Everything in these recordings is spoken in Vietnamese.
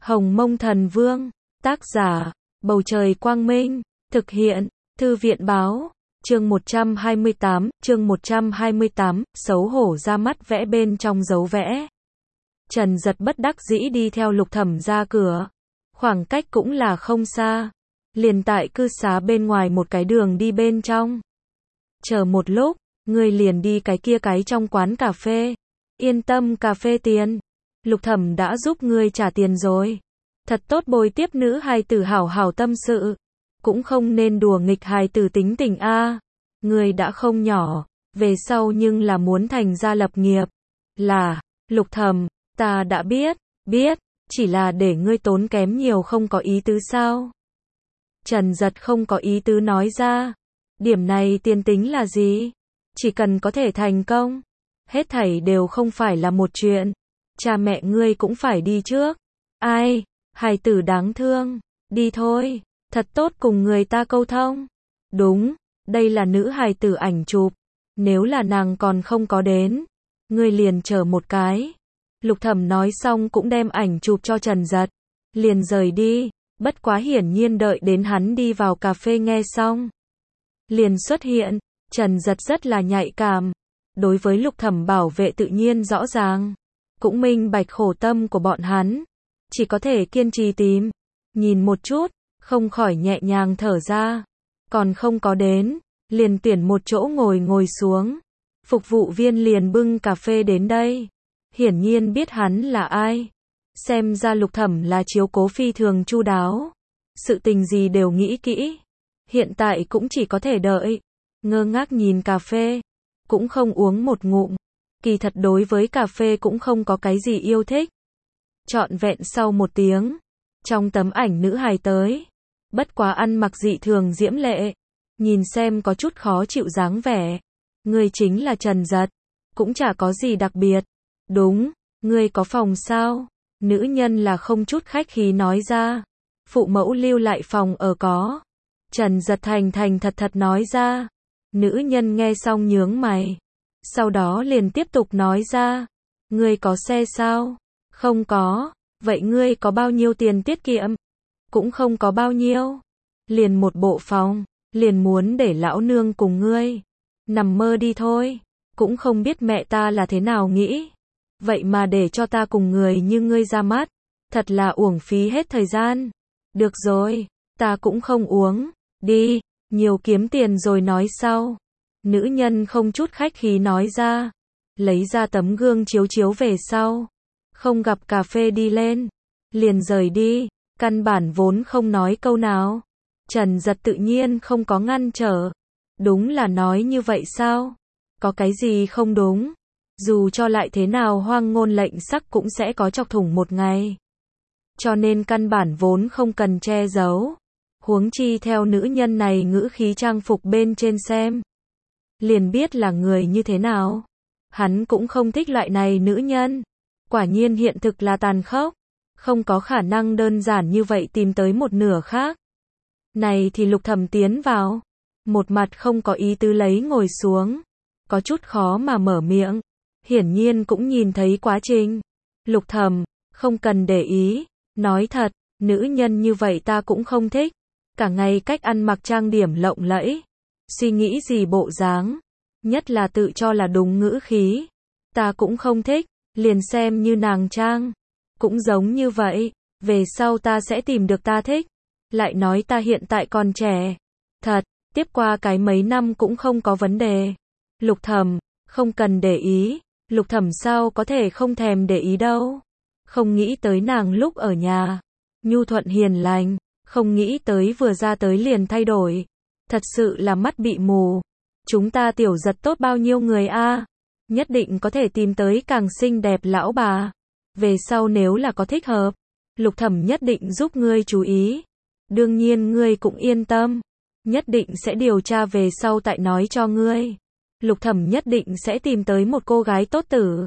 Hồng Mông Thần Vương, tác giả, Bầu Trời Quang Minh, thực hiện, Thư viện Báo, chương 128, xấu hổ ra mắt vẽ bên trong dấu vẽ. Trần Giật bất đắc dĩ đi theo Lục Thẩm ra cửa, khoảng cách cũng là không xa, liền tại cư xá bên ngoài một cái đường đi bên trong. Chờ một lúc, ngươi liền đi cái kia cái trong quán cà phê. Yên tâm, cà phê tiền, Lục Thẩm đã giúp ngươi trả tiền rồi. Thật tốt bồi tiếp nữ hài tử hảo hảo tâm sự, cũng không nên đùa nghịch hài tử tính tình a. Ngươi đã không nhỏ, về sau nhưng là muốn thành gia lập nghiệp. Là, Lục Thẩm, ta đã biết, chỉ là để ngươi tốn kém nhiều không có ý tứ sao? Trần Giật không có ý tứ nói ra. Điểm này tiền tính là gì? Chỉ cần có thể thành công, hết thảy đều không phải là một chuyện. Cha mẹ ngươi cũng phải đi trước. Ai, hài tử đáng thương, đi thôi, thật tốt cùng người ta câu thông. Đúng, đây là nữ hài tử ảnh chụp, nếu là nàng còn không có đến, ngươi liền chờ một cái. Lục Thẩm nói xong cũng đem ảnh chụp cho Trần Giật, liền rời đi, bất quá hiển nhiên đợi đến hắn đi vào cà phê nghe xong, liền xuất hiện. Trần Giật rất là nhạy cảm, đối với Lục Thẩm bảo vệ tự nhiên rõ ràng, cũng minh bạch khổ tâm của bọn hắn, chỉ có thể kiên trì tìm, nhìn một chút, không khỏi nhẹ nhàng thở ra, còn không có đến, liền tuyển một chỗ ngồi xuống, phục vụ viên liền bưng cà phê đến đây, hiển nhiên biết hắn là ai, xem ra Lục Thẩm là chiếu cố phi thường chu đáo, sự tình gì đều nghĩ kỹ, hiện tại cũng chỉ có thể đợi. Ngơ ngác nhìn cà phê, cũng không uống một ngụm, kỳ thật đối với cà phê cũng không có cái gì yêu thích. Trọn vẹn sau một tiếng, trong tấm ảnh nữ hài tới, bất quá ăn mặc dị thường diễm lệ, nhìn xem có chút khó chịu dáng vẻ. Ngươi chính là Trần Giật, cũng chả có gì đặc biệt. Đúng, ngươi có phòng sao? Nữ nhân là không chút khách khí nói ra. Phụ mẫu lưu lại phòng ở có. Trần Giật thành thật nói ra. Nữ nhân nghe xong nhướng mày, sau đó liền tiếp tục nói ra, ngươi có xe sao? Không có. Vậy ngươi có bao nhiêu tiền tiết kiệm? Cũng không có bao nhiêu. Liền một bộ phòng, liền muốn để lão nương cùng ngươi. Nằm mơ đi thôi, cũng không biết mẹ ta là thế nào nghĩ. Vậy mà để cho ta cùng người như ngươi ra mắt, thật là uổng phí hết thời gian. Được rồi, ta cũng không uống, đi. Nhiều kiếm tiền rồi nói sau. Nữ nhân không chút khách khí nói ra, lấy ra tấm gương chiếu về sau, không gặp cà phê đi lên, liền rời đi, căn bản vốn không nói câu nào. Trần Giật tự nhiên không có ngăn trở, đúng là nói như vậy sao? Có cái gì không đúng? Dù cho lại thế nào hoang ngôn lệnh sắc cũng sẽ có chọc thủng một ngày. Cho nên căn bản vốn không cần che giấu. Huống chi theo nữ nhân này ngữ khí trang phục bên trên xem, liền biết là người như thế nào. Hắn cũng không thích loại này nữ nhân. Quả nhiên hiện thực là tàn khốc, không có khả năng đơn giản như vậy tìm tới một nửa khác. Này thì Lục Thẩm tiến vào, một mặt không có ý tứ lấy ngồi xuống, có chút khó mà mở miệng, hiển nhiên cũng nhìn thấy quá trình. Lục Thẩm, không cần để ý, nói thật, nữ nhân như vậy ta cũng không thích. Cả ngày cách ăn mặc trang điểm lộng lẫy, suy nghĩ gì bộ dáng, nhất là tự cho là đúng ngữ khí, ta cũng không thích, liền xem như nàng trang, cũng giống như vậy, về sau ta sẽ tìm được ta thích, lại nói ta hiện tại còn trẻ, thật, tiếp qua cái mấy năm cũng không có vấn đề. Lục Thẩm, không cần để ý, Lục Thẩm sao có thể không thèm để ý đâu, không nghĩ tới nàng lúc ở nhà, nhu thuận hiền lành. Không nghĩ tới vừa ra tới liền thay đổi. Thật sự là mắt bị mù. Chúng ta Tiểu Giật tốt bao nhiêu người a, nhất định có thể tìm tới càng xinh đẹp lão bà. Về sau nếu là có thích hợp, Lục Thẩm nhất định giúp ngươi chú ý. Đương nhiên ngươi cũng yên tâm, nhất định sẽ điều tra về sau tại nói cho ngươi. Lục Thẩm nhất định sẽ tìm tới một cô gái tốt tử.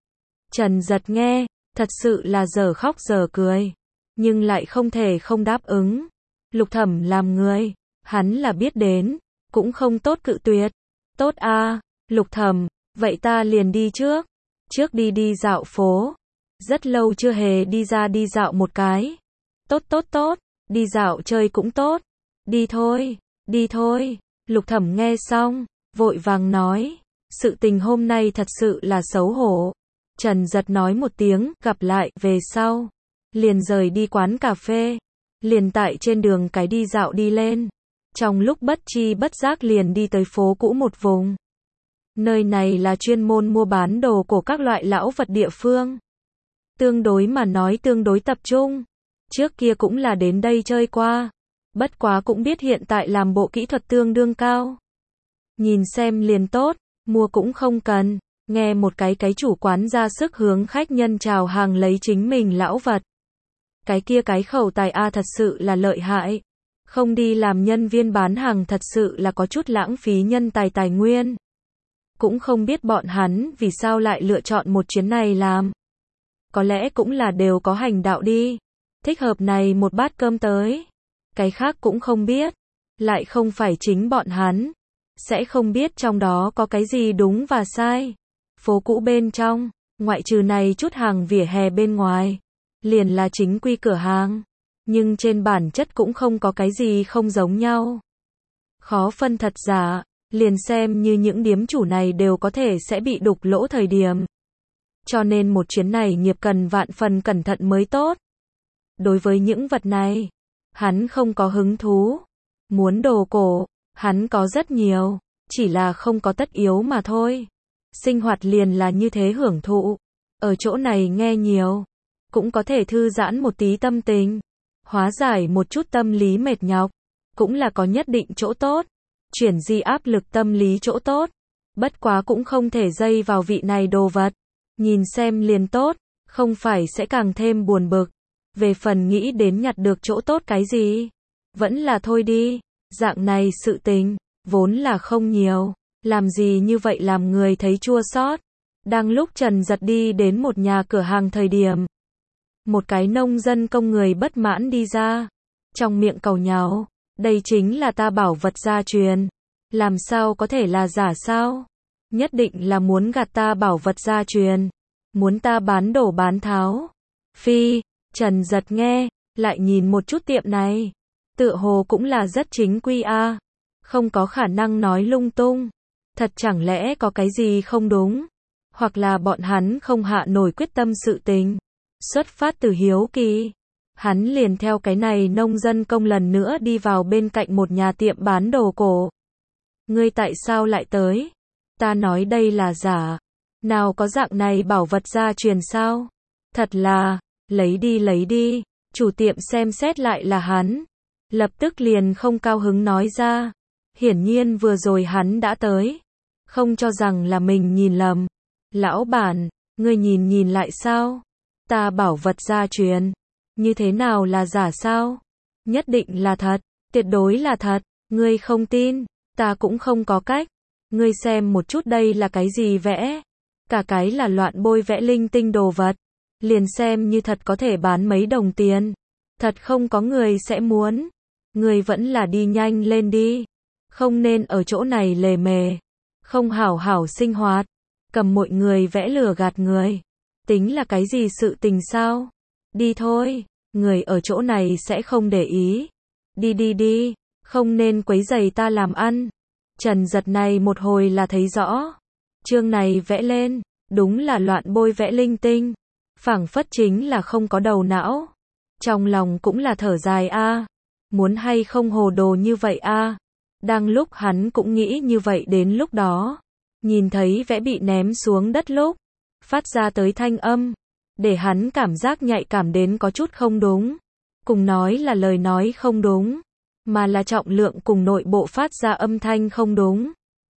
Trần Giật nghe, thật sự là giờ khóc giờ cười, nhưng lại không thể không đáp ứng. Lục Thẩm làm người, hắn là biết đến, cũng không tốt cự tuyệt. Tốt a, Lục Thẩm, vậy ta liền đi trước đi dạo phố. Rất lâu chưa hề đi ra đi dạo một cái. Tốt tốt tốt, đi dạo chơi cũng tốt. Đi thôi. Lục Thẩm nghe xong, vội vàng nói, sự tình hôm nay thật sự là xấu hổ. Trần Giật nói một tiếng, gặp lại, về sau. Liền rời đi quán cà phê. Liền tại trên đường cái đi dạo đi lên. Trong lúc bất chi bất giác liền đi tới phố cũ một vùng. Nơi này là chuyên môn mua bán đồ cổ các loại lão vật địa phương. Tương đối mà nói tương đối tập trung. Trước kia cũng là đến đây chơi qua. Bất quá cũng biết hiện tại làm bộ kỹ thuật tương đương cao. Nhìn xem liền tốt, mua cũng không cần. Nghe một cái chủ quán ra sức hướng khách nhân chào hàng lấy chính mình lão vật. Cái kia cái khẩu tài thật sự là lợi hại. Không đi làm nhân viên bán hàng thật sự là có chút lãng phí nhân tài nguyên. Cũng không biết bọn hắn vì sao lại lựa chọn một chuyến này làm. Có lẽ cũng là đều có hành đạo đi. Thích hợp này một bát cơm tới. Cái khác cũng không biết. Lại không phải chính bọn hắn. Sẽ không biết trong đó có cái gì đúng và sai. Phố cũ bên trong, ngoại trừ này chút hàng vỉa hè bên ngoài. Liền là chính quy cửa hàng. Nhưng trên bản chất cũng không có cái gì không giống nhau. Khó phân thật giả. Liền xem như những điếm chủ này đều có thể sẽ bị đục lỗ thời điểm. Cho nên một chuyến này nghiệp cần vạn phần cẩn thận mới tốt. Đối với những vật này, hắn không có hứng thú. Muốn đồ cổ, hắn có rất nhiều, chỉ là không có tất yếu mà thôi. Sinh hoạt liền là như thế hưởng thụ. Ở chỗ này nghe nhiều, cũng có thể thư giãn một tí tâm tình. Hóa giải một chút tâm lý mệt nhọc, cũng là có nhất định chỗ tốt. Chuyển di áp lực tâm lý chỗ tốt. Bất quá cũng không thể dây vào vị này đồ vật. Nhìn xem liền tốt, không phải sẽ càng thêm buồn bực. Về phần nghĩ đến nhặt được chỗ tốt cái gì, vẫn là thôi đi. Dạng này sự tình, vốn là không nhiều. Làm gì như vậy làm người thấy chua xót. Đang lúc Trần Giật đi đến một nhà cửa hàng thời điểm. Một cái nông dân công người bất mãn đi ra. Trong miệng cầu nháo. Đây chính là ta bảo vật gia truyền. Làm sao có thể là giả sao? Nhất định là muốn gạt ta bảo vật gia truyền. Muốn ta bán đổ bán tháo. Phi, Trần Giật nghe, lại nhìn một chút tiệm này. Tựa hồ cũng là rất chính quy a. Không có khả năng nói lung tung. Thật chẳng lẽ có cái gì không đúng? Hoặc là bọn hắn không hạ nổi quyết tâm sự tình. Xuất phát từ hiếu kỳ. Hắn liền theo cái này nông dân công lần nữa đi vào bên cạnh một nhà tiệm bán đồ cổ. Ngươi tại sao lại tới? Ta nói đây là giả. Nào có dạng này bảo vật gia truyền sao? Thật là, lấy đi. Chủ tiệm xem xét lại là hắn. Lập tức liền không cao hứng nói ra. Hiển nhiên vừa rồi hắn đã tới. Không cho rằng là mình nhìn lầm. Lão bản, ngươi nhìn lại sao? Ta bảo vật gia truyền. Như thế nào là giả sao? Nhất định là thật, tuyệt đối là thật. Ngươi không tin, ta cũng không có cách. Ngươi xem một chút đây là cái gì vẽ? Cả cái là loạn bôi vẽ linh tinh đồ vật. Liền xem như thật có thể bán mấy đồng tiền. Thật không có người sẽ muốn. Ngươi vẫn là đi nhanh lên đi. Không nên ở chỗ này lề mề. Không hảo hảo sinh hoạt. Cầm mọi người vẽ lừa gạt người. Tính là cái gì sự tình sao? Đi thôi, người ở chỗ này sẽ không để ý. Đi, không nên quấy rầy ta làm ăn. Trần Giật này một hồi là thấy rõ. Chương này vẽ lên, đúng là loạn bôi vẽ linh tinh. Phảng phất chính là không có đầu não. Trong lòng cũng là thở dài a. Muốn hay không hồ đồ như vậy a. Đang lúc hắn cũng nghĩ như vậy đến lúc đó. Nhìn thấy vẽ bị ném xuống đất lúc. Phát ra tới thanh âm. Để hắn cảm giác nhạy cảm đến có chút không đúng. Cùng nói là lời nói không đúng. Mà là trọng lượng cùng nội bộ phát ra âm thanh không đúng.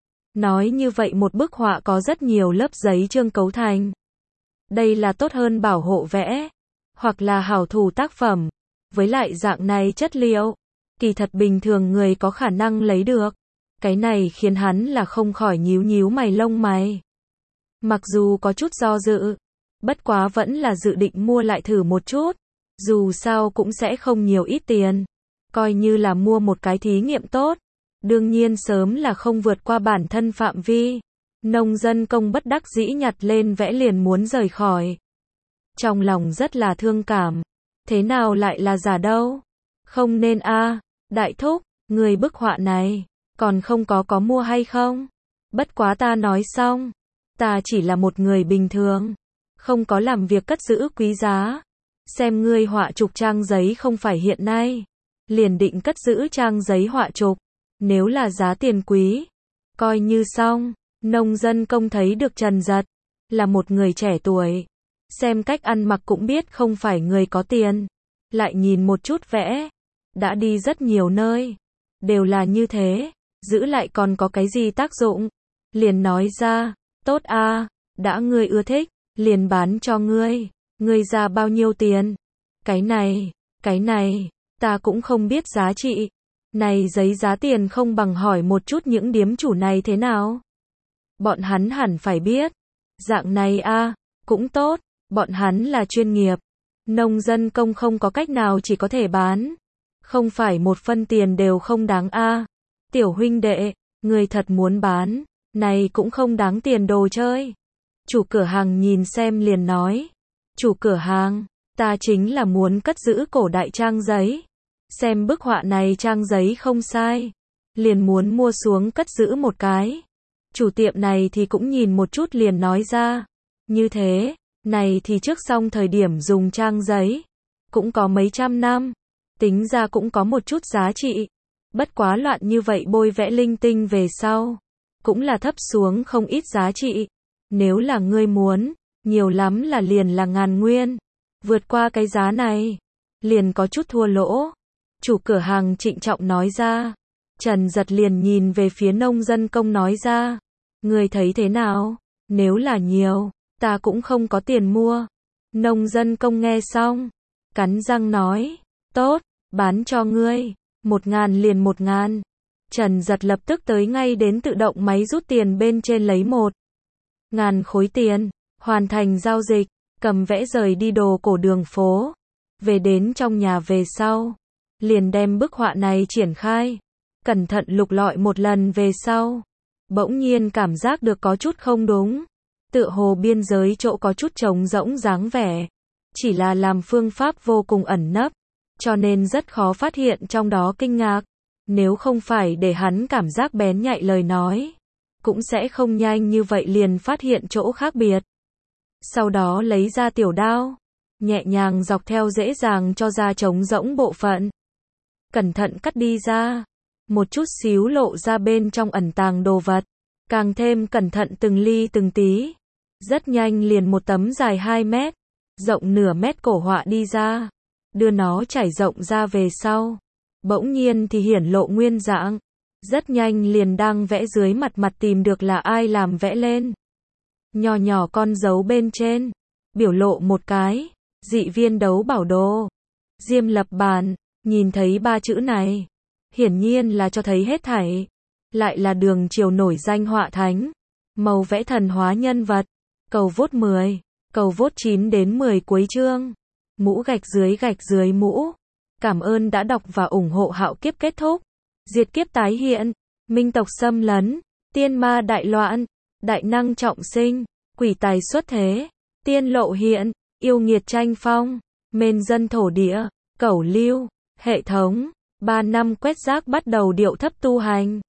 Nói như vậy một bức họa có rất nhiều lớp giấy chương cấu thành. Đây là tốt hơn bảo hộ vẽ. Hoặc là hảo thủ tác phẩm. Với lại dạng này chất liệu. Kỳ thật bình thường người có khả năng lấy được. Cái này khiến hắn là không khỏi nhíu mày lông mày. Mặc dù có chút do dự. Bất quá vẫn là dự định mua lại thử một chút. Dù sao cũng sẽ không nhiều ít tiền. Coi như là mua một cái thí nghiệm tốt. Đương nhiên sớm là không vượt qua bản thân phạm vi. Nông dân công bất đắc dĩ nhặt lên vẽ liền muốn rời khỏi. Trong lòng rất là thương cảm. Thế nào lại là giả đâu? Không nên a, đại thúc, người bức họa này, còn không có mua hay không? Bất quá ta nói xong, ta chỉ là một người bình thường, không có làm việc cất giữ quý giá. Xem ngươi họa chục trang giấy không phải hiện nay, liền định cất giữ trang giấy họa chục, nếu là giá tiền quý, coi như xong. Nông dân công thấy được Trần Dật là một người trẻ tuổi, xem cách ăn mặc cũng biết không phải người có tiền, lại nhìn một chút vẽ, đã đi rất nhiều nơi, đều là như thế, giữ lại còn có cái gì tác dụng, liền nói ra, tốt a, đã ngươi ưa thích, liền bán cho ngươi ra bao nhiêu tiền? Cái này, ta cũng không biết giá trị, này giấy giá tiền không bằng hỏi một chút những điếm chủ này thế nào? Bọn hắn hẳn phải biết, dạng này a, cũng tốt, bọn hắn là chuyên nghiệp, nông dân công không có cách nào chỉ có thể bán, không phải một phân tiền đều không đáng a. Tiểu huynh đệ, người thật muốn bán, này cũng không đáng tiền đồ chơi. Chủ cửa hàng nhìn xem liền nói, chủ cửa hàng, ta chính là muốn cất giữ cổ đại trang giấy, xem bức họa này trang giấy không sai, liền muốn mua xuống cất giữ một cái. Chủ tiệm này thì cũng nhìn một chút liền nói ra, như thế, này thì trước xong thời điểm dùng trang giấy, cũng có mấy trăm năm, tính ra cũng có một chút giá trị, bất quá loạn như vậy bôi vẽ linh tinh về sau, cũng là thấp xuống không ít giá trị, nếu là ngươi muốn, nhiều lắm là liền là 1000 nguyên, vượt qua cái giá này, liền có chút thua lỗ. Chủ cửa hàng trịnh trọng nói ra. Trần Dật liền nhìn về phía nông dân công nói ra, người thấy thế nào? Nếu là nhiều, ta cũng không có tiền mua. Nông dân công nghe xong, cắn răng nói, tốt, bán cho ngươi, 1000 liền 1000. Trần Dật lập tức tới ngay đến tự động máy rút tiền bên trên lấy 1000 khối tiền, hoàn thành giao dịch, cầm vẽ rời đi đồ cổ đường phố. Về đến trong nhà về sau, liền đem bức họa này triển khai, cẩn thận lục lọi một lần về sau, bỗng nhiên cảm giác được có chút không đúng, tựa hồ biên giới chỗ có chút trống rỗng dáng vẻ, chỉ là làm phương pháp vô cùng ẩn nấp, cho nên rất khó phát hiện trong đó kinh ngạc, nếu không phải để hắn cảm giác bén nhạy lời nói, cũng sẽ không nhanh như vậy liền phát hiện chỗ khác biệt. Sau đó lấy ra tiểu đao, nhẹ nhàng dọc theo dễ dàng cho ra trống rỗng bộ phận, cẩn thận cắt đi ra, một chút xíu lộ ra bên trong ẩn tàng đồ vật, càng thêm cẩn thận từng ly từng tí, rất nhanh liền một tấm dài 2 mét, rộng nửa mét cổ họa đi ra, đưa nó trải rộng ra về sau, bỗng nhiên thì hiển lộ nguyên dạng, rất nhanh liền đang vẽ dưới mặt tìm được là ai làm vẽ lên. Nhỏ nhỏ con dấu bên trên, biểu lộ một cái, dị viên đấu bảo đồ, Diêm Lập Bản, nhìn thấy 3 chữ này, hiển nhiên là cho thấy hết thảy, lại là đường triều nổi danh họa thánh, màu vẽ thần hóa nhân vật, cầu vốt 10, cầu vốt 9 đến 10 cuối chương, mũ gạch dưới mũ, cảm ơn đã đọc và ủng hộ. Hạo kiếp kết thúc, diệt kiếp tái hiện, minh tộc xâm lấn, tiên ma đại loạn, đại năng trọng sinh, quỷ tài xuất thế, tiên lộ hiện, yêu nghiệt tranh phong, mên dân thổ địa, cẩu lưu, hệ thống, 3 năm quét rác bắt đầu điệu thấp tu hành.